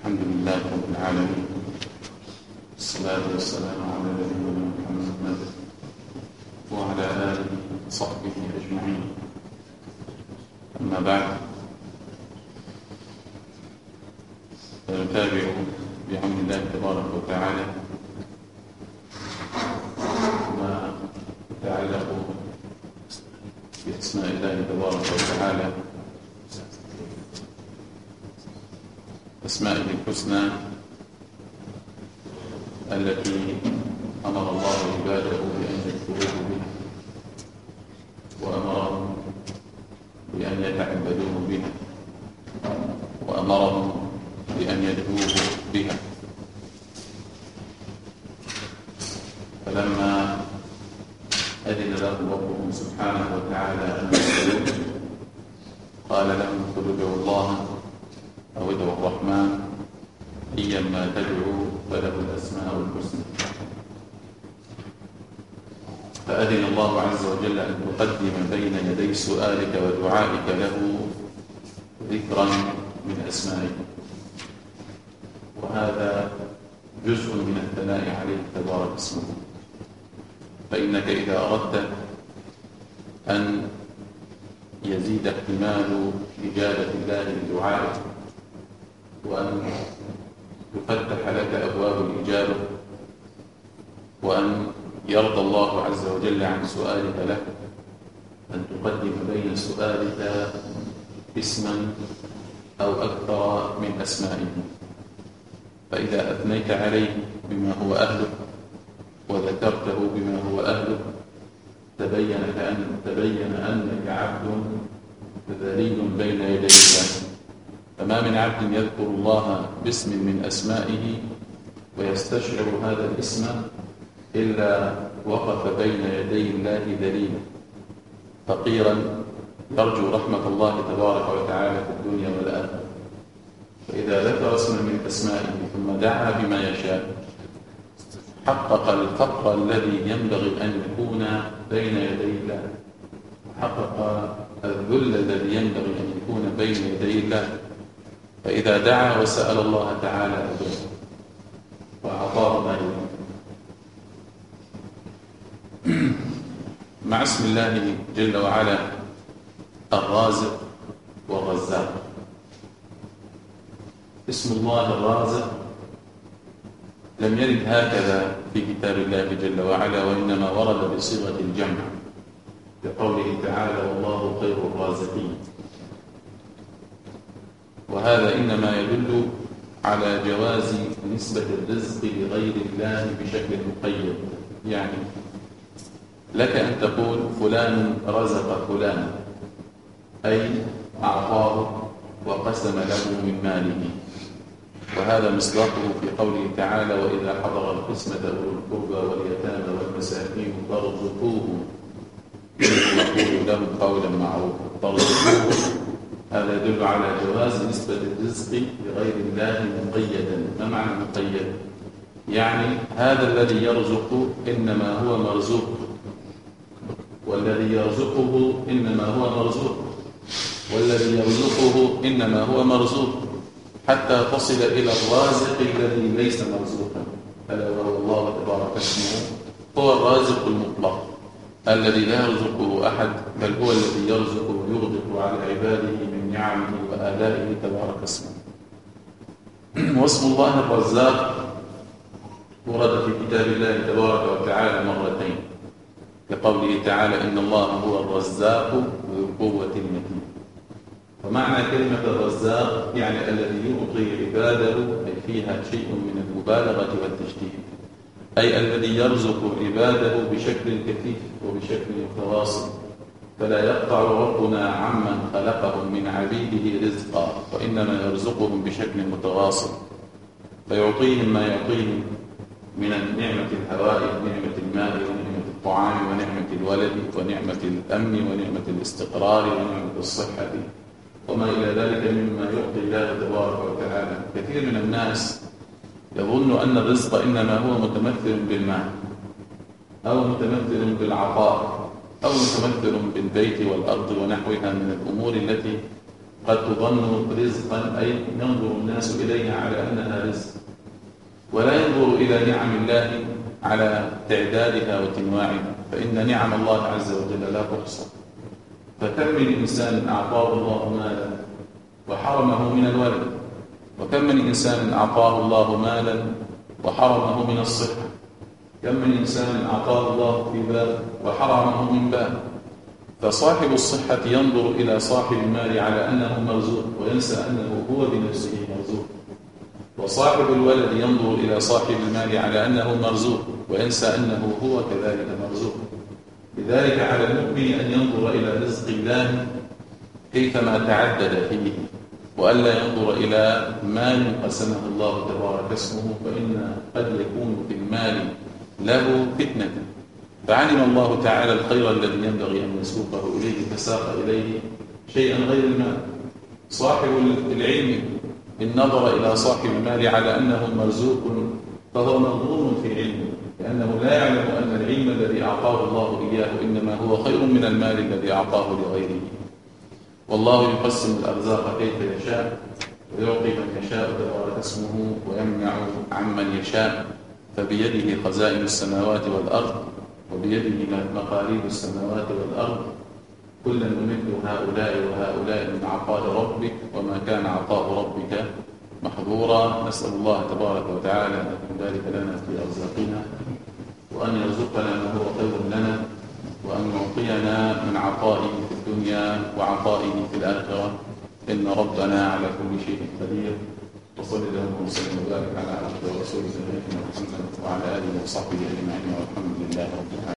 الحمد لله رب العالمين، والصلاة والسلام على نبينا محمد وعلى آله وصحبه أجمعين. أما بعد، فنتابع بعون الله تبارك وتعالى ما يتعلق بأسماء الله تبارك وتعالى، أسمائه الحسنى التي أمر الله عباده بأن يذكروه بها وأمرهم بأن يتعبدوه بها وأمرهم بأن يدعوه بها. فلما أذن لهم ربهم سبحانه وتعالى أن يسألوه قال لهم قل ادعوا الله أو ادعوا الرحمن أيما تدعوا فله الأسماء الحسنى. فأذن الله عز وجل أن تقدم بين يدي سؤالك ودعائك له ذكرا من أسمائه، وهذا جزء من الثناء عليه تبارك اسمه. فإنك إذا أردت أن يزيد احتمال إجابة الله لدعائك وأن يفتح لك أبواب الإجابة وأن يرضى الله عز وجل عن سؤالك له، أن تقدم بين سؤالك اسما أو أكثر من أسمائه. فإذا أثنيت عليه بما هو أهله وذكرته بما هو أهله تبين أنك عبد ذليل بين يدي الله. فما من عبد يذكر الله باسم من أسمائه ويستشعر هذا الاسم إلا وقف بين يدي الله ذليلا فقيرا يرجو رحمة الله تبارك وتعالى في الدنيا والآخرة. فإذا ذكر اسما من أسمائه ثم دعا بما يشاء حقق الفقر الذي ينبغي أن يكون بين يدي الله، حقق الذل الذي ينبغي أن يكون بين يدي الله. فإذا دعا وسأل الله تعالى أجابه وأعطاه ما يريد. مع اسم الله جل وعلا الرازق والرزاق. اسم الله الرازق لم يرد هكذا في كتاب الله جل وعلا، وإنما ورد بصيغة الجمع بقوله تعالى والله خير الرازقين. وهذا إنما يدل على جواز نسبة الرزق لغير الله بشكل مقيد. يعني لك أن تقول فلان رزق فلانا، أي أعطاه وقسم له من ماله، وهذا مصداقه في قوله تعالى وإذا حضر القسمة أولو القربى واليتامى والمساكين فارزقوهم يقول لهم قولا معروفا. فارزقوهم هذا يدل على جواز نسبة الرزق لغير الله مقيدا. ما معنى مقيد؟ يعني هذا الذي يرزق إنما هو مرزوق، والذي يرزقه إنما هو مرزوق، والذي يرزقه إنما هو مرزوق، حتى تصل إلى الرازق الذي ليس مرزوقا، ألا وهو الله تبارك اسمه. هو الرازق المطلق الذي لا يرزقه أحد، بل هو الذي يرزق ويغدق على عباده من نعمه وآلائه تبارك اسمه. واسم الله الرزاق ورد في كتاب الله تبارك وتعالى مرتين، كقوله تعالى إن الله هو الرزاق ذو القوة المتين. ومعنى كلمة الرزاق يعني الذي يعطي عباده، أي فيها شيء من المبالغة والتشديد، أي الذي يرزق عباده بشكل كثيف وبشكل متواصل. فلا يقطع ربنا عمن خلقهم من عبيده رزقا، وإنما يرزقهم بشكل متواصل، فيعطيهم ما يعطيهم من نعمة الهواء ونعمة الماء ونعمة الطعام ونعمة الولد ونعمة الأمن ونعمة الاستقرار ونعمة الصحة وما إلى ذلك مما يعطي الله تبارك وتعالى. كثير من الناس يظن أن الرزق إنما هو متمثل بالمال أو متمثل بالعطاء أو متمثل بالبيت والأرض ونحوها من الأمور التي قد تظن رزقا أي ينظر الناس إليها على أنها رزق، ولا ينظر إلى نعم الله على تعدادها وتنواعها، فإن نعم الله عز وجل لا تحصى. فكم من إنسان أعطاه الله مالا وحرمه من الولد، وكم من إنسان أعطاه الله مالا وحرمه من الصحة، كم من إنسان أعطاه الله في باب وحرمه من باب. فصاحب الصحة ينظر إلى صاحب المال على أنه مرزوق وينسى أنه هو بنفسه مرزوق، وصاحب الولد ينظر إلى صاحب المال على أنه مرزوق وينسى أنه هو كذلك مرزوق. لذلك على المؤمن أن ينظر إلى رزق الله كيفما تعدد فيه، وألا ينظر إلى مال قسمه الله تبارك اسمه، فإن قد يكون في المال له فتنة. فعلم الله تعالى الخير الذي ينبغي أن يسوقه إليه فساق إليه شيئا غير المال. صاحب العلم إن نظر إلى صاحب المال على أنه مرزوق فهو مظلوم في علمه، لأنه لا يعلم أن العلم الذي أعطاه الله إياه إنما هو خير من المال الذي أعطاه لغيره. والله يقسم الأرزاق كيف يشاء ويعطي من يشاء تبارك اسمه ويمنع عمن يشاء، فبيده خزائن السماوات والأرض وبيده مقاليد السماوات والأرض، كلا نمد هؤلاء وهؤلاء من عطاء ربك وما كان عطاء ربك محظورا. نسأل الله تبارك وتعالى أن يبارك لنا في أرزاقنا، وأن يرزقنا ما هو خير لنا، وأن يعطينا من عطائه في الدنيا وعطائه في الآخرة، إن ربنا على كل شيء قدير. وصلى الله وسلم وبارك على عبده ورسوله نبينا محمد وعلى آله وصحبه أجمعين، والحمد لله رب العالمين.